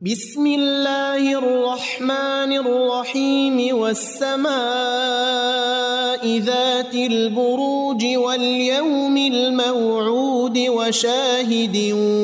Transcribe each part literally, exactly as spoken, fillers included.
بسم الله الرحمن الرحيم والسماء ذات البروج واليوم الموعود وشاهد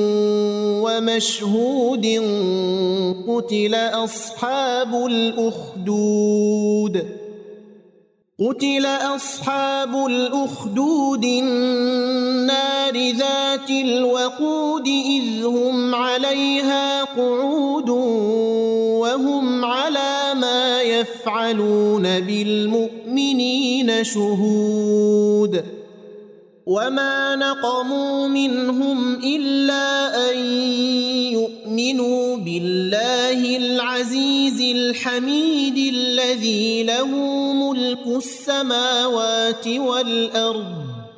ومشهود قتل أصحاب الأخدود قتل أصحاب الأخدود النار ذات الوقود إذ هم عليها قعود وهم على ما يفعلون بالمؤمنين شهود وما نقموا منهم إلا أن يؤمنوا بالله العزيز الحميد الذي له ملك السماوات والأرض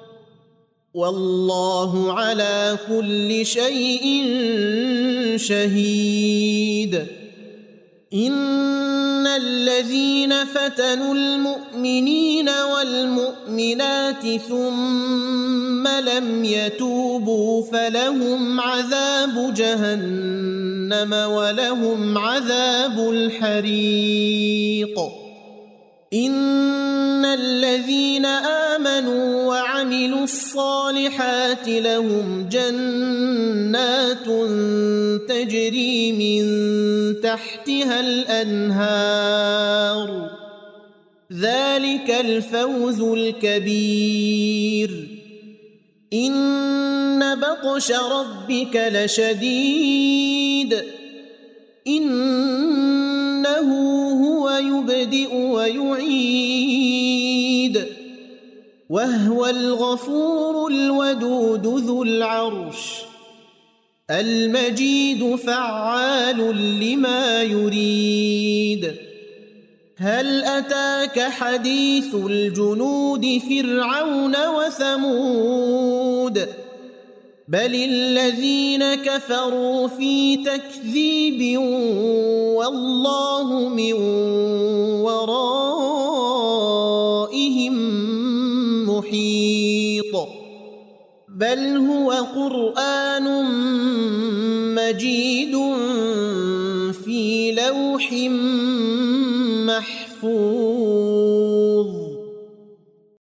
والله على كل شيء شهيد. إن الذين فتنوا المؤمنين والمؤمنات ثم لم يتوبوا فلهم عذاب جهنم ولهم عذاب الحريق. إن الذين آمنوا وعملوا الصالحات لهم جنات تجري من تحتها الأنهار ذلك الفوز الكبير. إن بطش ربك لشديد إنه هو يبدئ ويعيد وهو الغفور الودود ذو العرش المجيد فعال لما يريد. هل أتاك حديث الجنود فرعون وثمود بل الذين كفروا في تكذيب والله من ورائهم محيط. بل هو قرآن مجيد في لوح